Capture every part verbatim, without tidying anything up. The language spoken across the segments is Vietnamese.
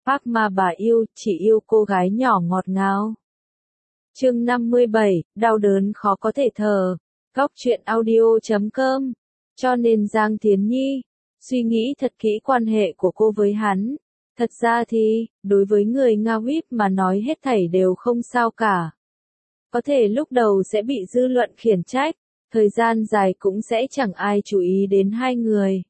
Phác mà bà yêu, chỉ yêu cô gái nhỏ ngọt ngào. Chương năm mươi bảy, đau đớn khó có thể thở. Góc truyện audio chấm com. Cho nên Giang Thiến Nhi suy nghĩ thật kỹ quan hệ của cô với hắn. Thật ra thì, đối với người Nga Huýp mà nói hết thảy đều không sao cả. Có thể lúc đầu sẽ bị dư luận khiển trách, thời gian dài cũng sẽ chẳng ai chú ý đến hai người.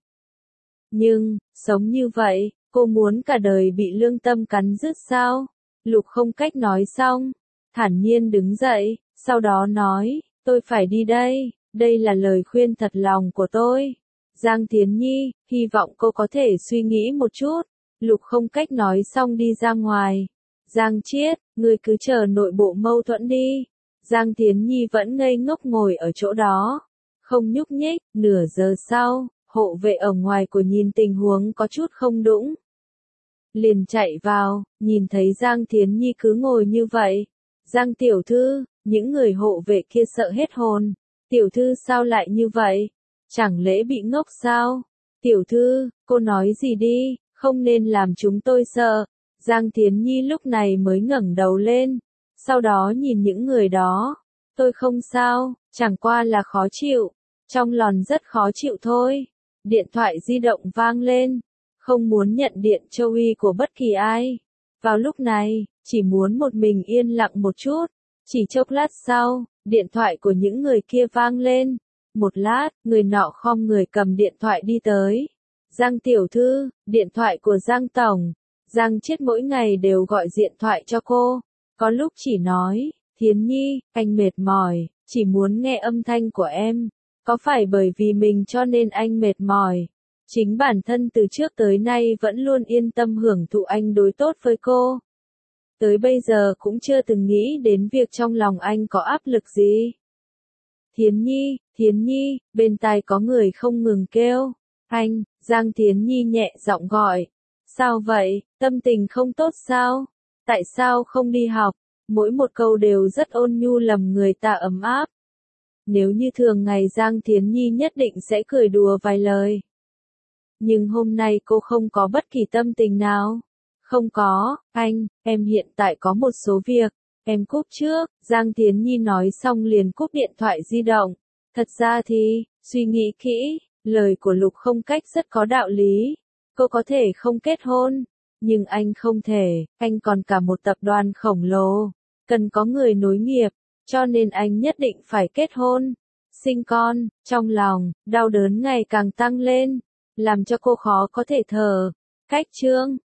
Nhưng, sống như vậy, cô muốn cả đời bị lương tâm cắn rứt sao? Lục Không Cách nói xong, thản nhiên đứng dậy, sau đó nói, tôi phải đi đây, đây là lời khuyên thật lòng của tôi. Giang Thiến Nhi, hy vọng cô có thể suy nghĩ một chút. Lục Không Cách nói xong đi ra ngoài. Giang Chiết, ngươi cứ chờ nội bộ mâu thuẫn đi. Giang Thiến Nhi vẫn ngây ngốc ngồi ở chỗ đó, không nhúc nhích. Nửa giờ sau, hộ vệ ở ngoài của nhìn tình huống có chút không đũng, liền chạy vào, nhìn thấy Giang Thiến Nhi cứ ngồi như vậy. Giang tiểu thư, những người hộ vệ kia sợ hết hồn. Tiểu thư sao lại như vậy? Chẳng lẽ bị ngốc sao? Tiểu thư, cô nói gì đi, không nên làm chúng tôi sợ. Giang Thiến Nhi lúc này mới ngẩng đầu lên, sau đó nhìn những người đó. Tôi không sao, chẳng qua là khó chịu, trong lòng rất khó chịu thôi. Điện thoại di động vang lên, không muốn nhận điện châu uy của bất kỳ ai. Vào lúc này, chỉ muốn một mình yên lặng một chút. Chỉ chốc lát sau, điện thoại của những người kia vang lên. Một lát, người nọ khom người cầm điện thoại đi tới. Giang tiểu thư, điện thoại của Giang tổng. Giang Chiết mỗi ngày đều gọi điện thoại cho cô. Có lúc chỉ nói, Thiến Nhi, anh mệt mỏi, chỉ muốn nghe âm thanh của em. Có phải bởi vì mình cho nên anh mệt mỏi? Chính bản thân từ trước tới nay vẫn luôn yên tâm hưởng thụ anh đối tốt với cô. Tới bây giờ cũng chưa từng nghĩ đến việc trong lòng anh có áp lực gì. Thiến Nhi, Thiến Nhi, bên tai có người không ngừng kêu. Anh, Giang Thiến Nhi nhẹ giọng gọi. Sao vậy, tâm tình không tốt sao? Tại sao không đi học? Mỗi một câu đều rất ôn nhu làm người ta ấm áp. Nếu như thường ngày Giang Thiến Nhi nhất định sẽ cười đùa vài lời. Nhưng hôm nay cô không có bất kỳ tâm tình nào. Không có, anh, em hiện tại có một số việc, em cúp trước. Giang Thiến Nhi nói xong liền cúp điện thoại di động. Thật ra thì, suy nghĩ kỹ, lời của Lục Không Cách rất có đạo lý. Cô có thể không kết hôn, nhưng anh không thể, anh còn cả một tập đoàn khổng lồ, cần có người nối nghiệp, cho nên anh nhất định phải kết hôn, sinh con. Trong lòng, đau đớn ngày càng tăng lên, làm cho cô khó có thể thở. Cách chương